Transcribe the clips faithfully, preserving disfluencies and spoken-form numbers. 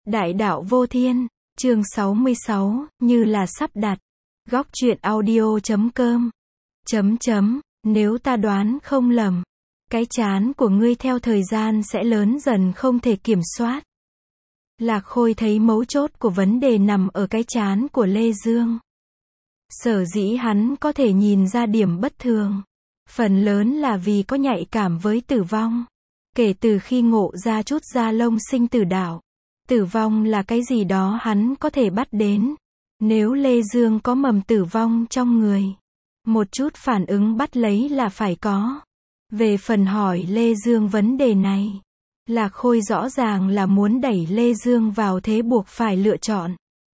Đại đạo vô thiên, chương sáu mươi sáu, như là sắp đặt. Góc truyện audio chấm com. Chấm chấm, nếu ta đoán không lầm, cái trán của ngươi theo thời gian sẽ lớn dần không thể kiểm soát. Lạc Khôi thấy mấu chốt của vấn đề nằm ở cái trán của Lê Dương. Sở dĩ hắn có thể nhìn ra điểm bất thường, phần lớn là vì có nhạy cảm với tử vong. Kể từ khi ngộ ra chút da lông sinh tử đạo, tử vong là cái gì đó hắn có thể bắt đến. Nếu Lê Dương có mầm tử vong trong người, một chút phản ứng bắt lấy là phải có. Về phần hỏi Lê Dương vấn đề này, Lạc Khôi rõ ràng là muốn đẩy Lê Dương vào thế buộc phải lựa chọn.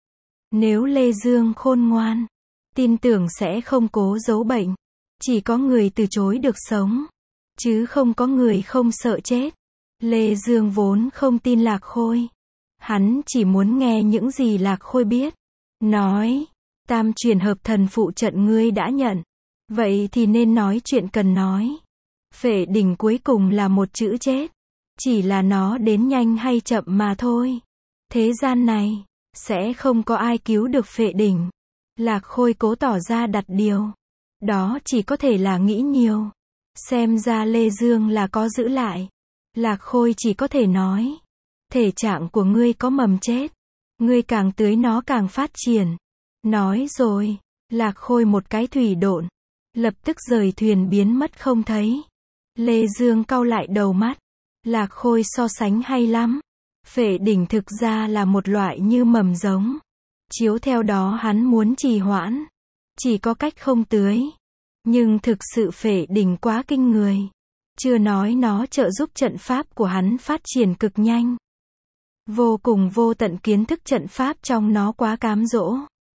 Nếu Lê Dương khôn ngoan, tin tưởng sẽ không cố giấu bệnh. Chỉ có người từ chối được sống, chứ không có người không sợ chết. Lê Dương vốn không tin Lạc Khôi. Hắn chỉ muốn nghe những gì Lạc Khôi biết. Nói, tam truyền hợp thần phụ trận ngươi đã nhận. Vậy thì nên nói chuyện cần nói. Phệ đỉnh cuối cùng là một chữ chết. Chỉ là nó đến nhanh hay chậm mà thôi. Thế gian này, sẽ không có ai cứu được phệ đỉnh. Lạc Khôi cố tỏ ra đặt điều. Đó chỉ có thể là nghĩ nhiều. Xem ra Lê Dương là có giữ lại. Lạc Khôi chỉ có thể nói. Thể trạng của ngươi có mầm chết. Ngươi càng tưới nó càng phát triển. Nói rồi, Lạc Khôi một cái thủy độn. Lập tức rời thuyền biến mất không thấy. Lê Dương cau lại đầu mắt. Lạc Khôi so sánh hay lắm. Phệ đỉnh thực ra là một loại như mầm giống. Chiếu theo đó hắn muốn trì hoãn. Chỉ có cách không tưới. Nhưng thực sự phệ đỉnh quá kinh người. Chưa nói nó trợ giúp trận pháp của hắn phát triển cực nhanh. Vô cùng vô tận kiến thức trận pháp trong nó quá cám dỗ.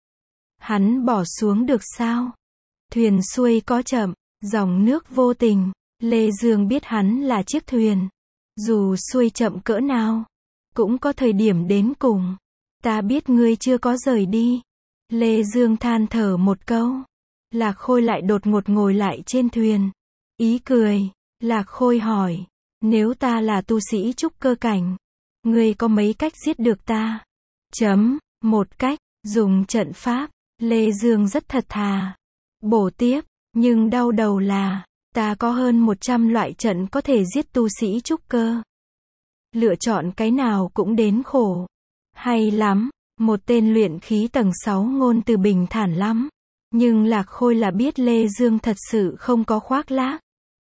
Hắn bỏ xuống được sao? Thuyền xuôi có chậm, dòng nước vô tình. Lê Dương biết hắn là chiếc thuyền. Dù xuôi chậm cỡ nào, cũng có thời điểm đến cùng. Ta biết ngươi chưa có rời đi. Lê Dương than thở một câu. Lạc Khôi lại đột ngột ngồi lại trên thuyền. Ý cười. Lạc Khôi hỏi. Nếu ta là tu sĩ trúc cơ cảnh, ngươi có mấy cách giết được ta? Chấm. Một cách, dùng trận pháp. Lê Dương rất thật thà. Bổ tiếp. Nhưng đau đầu là, ta có hơn một trăm loại trận có thể giết tu sĩ trúc cơ. Lựa chọn cái nào cũng đến khổ. Hay lắm. Một tên luyện khí tầng sáu ngôn từ bình thản lắm. Nhưng Lạc Khôi là biết Lê Dương thật sự không có khoác lác.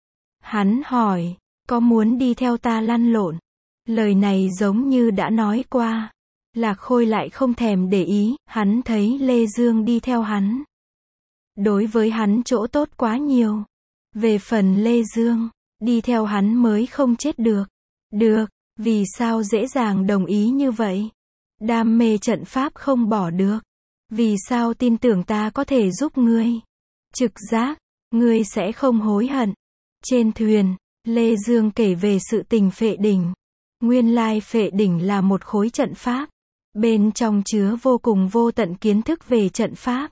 Hắn hỏi, có muốn đi theo ta lăn lộn? Lời này giống như đã nói qua. Lạc Khôi lại không thèm để ý, hắn thấy Lê Dương đi theo hắn. Đối với hắn chỗ tốt quá nhiều. Về phần Lê Dương, đi theo hắn mới không chết được. Được, vì sao dễ dàng đồng ý như vậy? Đam mê trận pháp không bỏ được. Vì sao tin tưởng ta có thể giúp ngươi? Trực giác, ngươi sẽ không hối hận. Trên thuyền, Lê Dương kể về sự tình phệ đỉnh. Nguyên lai phệ đỉnh là một khối trận pháp. Bên trong chứa vô cùng vô tận kiến thức về trận pháp.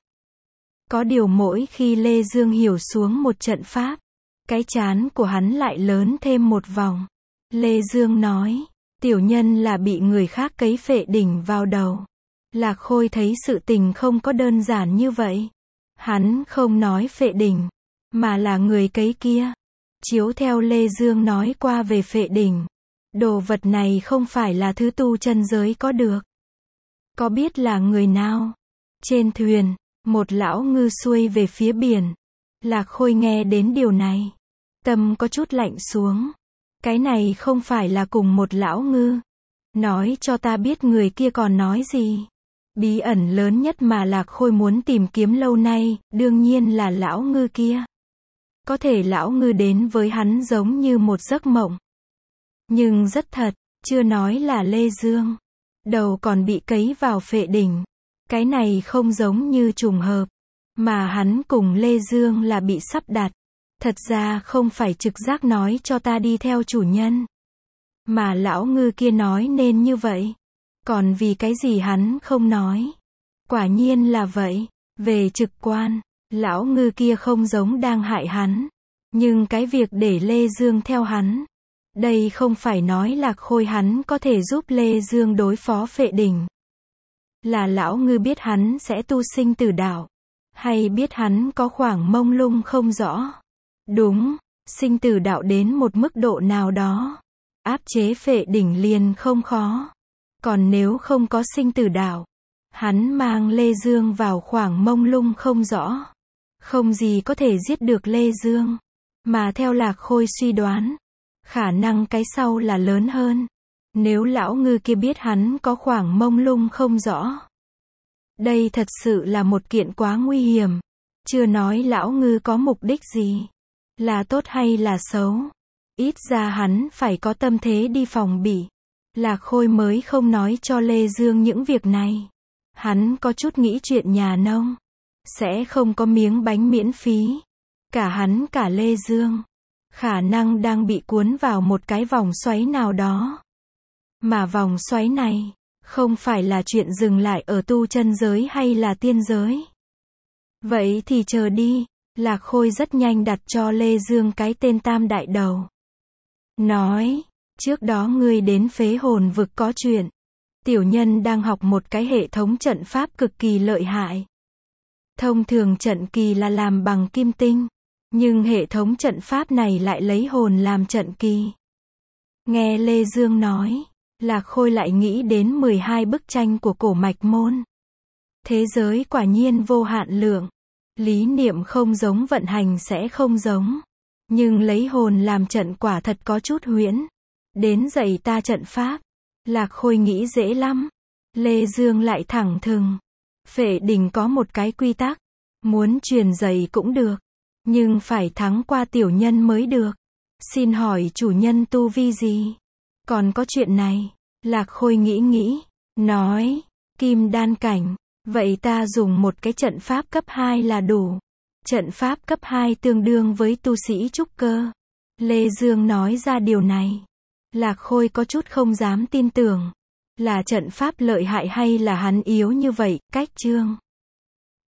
Có điều mỗi khi Lê Dương hiểu xuống một trận pháp, cái trán của hắn lại lớn thêm một vòng. Lê Dương nói, tiểu nhân là bị người khác cấy phệ đỉnh vào đầu. Lạc Khôi thấy sự tình không có đơn giản như vậy. Hắn không nói phệ đỉnh, mà là người cấy kia. Chiếu theo Lê Dương nói qua về phệ đỉnh, đồ vật này không phải là thứ tu chân giới có được. Có biết là người nào? Trên thuyền, một lão ngư xuôi về phía biển. Lạc Khôi nghe đến điều này, tâm có chút lạnh xuống. Cái này không phải là cùng một lão ngư. Nói cho ta biết người kia còn nói gì. Bí ẩn lớn nhất mà Lạc Khôi muốn tìm kiếm lâu nay, đương nhiên là lão ngư kia. Có thể lão ngư đến với hắn giống như một giấc mộng. Nhưng rất thật, chưa nói là Lê Dương. Đầu còn bị cấy vào phệ đỉnh. Cái này không giống như trùng hợp. Mà hắn cùng Lê Dương là bị sắp đặt. Thật ra không phải trực giác nói cho ta đi theo chủ nhân. Mà lão ngư kia nói nên như vậy. Còn vì cái gì hắn không nói? Quả nhiên là vậy. Về trực quan, lão ngư kia không giống đang hại hắn. Nhưng cái việc để Lê Dương theo hắn, Đây không phải nói Lạc Khôi hắn có thể giúp Lê Dương đối phó Phệ Đỉnh. Là lão ngư biết hắn sẽ tu sinh tử đạo. Hay biết hắn có khoảng mông lung không rõ. Đúng, sinh tử đạo đến một mức độ nào đó. Áp chế Phệ Đỉnh liền không khó. Còn nếu không có sinh tử đạo, hắn mang Lê Dương vào khoảng mông lung không rõ. Không gì có thể giết được Lê Dương. Mà theo Lạc Khôi suy đoán, khả năng cái sau là lớn hơn. Nếu lão ngư kia biết hắn có khoảng mông lung không rõ. Đây thật sự là một kiện quá nguy hiểm. Chưa nói lão ngư có mục đích gì. Là tốt hay là xấu. Ít ra hắn phải có tâm thế đi phòng bị. Lạc Khôi mới không nói cho Lê Dương những việc này. Hắn có chút nghĩ chuyện nhà nông. Sẽ không có miếng bánh miễn phí. Cả hắn cả Lê Dương. Khả năng đang bị cuốn vào một cái vòng xoáy nào đó. Mà vòng xoáy này, không phải là chuyện dừng lại ở tu chân giới hay là tiên giới. Vậy thì chờ đi. Lạc Khôi rất nhanh đặt cho Lê Dương cái tên Tam Đại Đầu. Nói, trước đó ngươi đến Phế Hồn Vực có chuyện. Tiểu nhân đang học một cái hệ thống trận pháp cực kỳ lợi hại. Thông thường trận kỳ là làm bằng kim tinh. Nhưng hệ thống trận pháp này lại lấy hồn làm trận kỳ. Nghe Lê Dương nói, Lạc Khôi lại nghĩ đến mười hai bức tranh của cổ mạch môn. Thế giới quả nhiên vô hạn lượng. Lý niệm không giống vận hành sẽ không giống. Nhưng lấy hồn làm trận quả thật có chút huyễn. Đến dạy ta trận pháp. Lạc Khôi nghĩ dễ lắm. Lê Dương lại thẳng thừng. Phệ Đỉnh có một cái quy tắc. Muốn truyền dạy cũng được. Nhưng phải thắng qua tiểu nhân mới được. Xin hỏi chủ nhân tu vi gì? Còn có chuyện này. Lạc Khôi nghĩ nghĩ. Nói. Kim đan cảnh. Vậy ta dùng một cái trận pháp cấp hai là đủ. Trận pháp cấp hai tương đương với tu sĩ trúc cơ. Lê Dương nói ra điều này. Lạc Khôi có chút không dám tin tưởng. Là trận pháp lợi hại hay là hắn yếu như vậy? Cách chương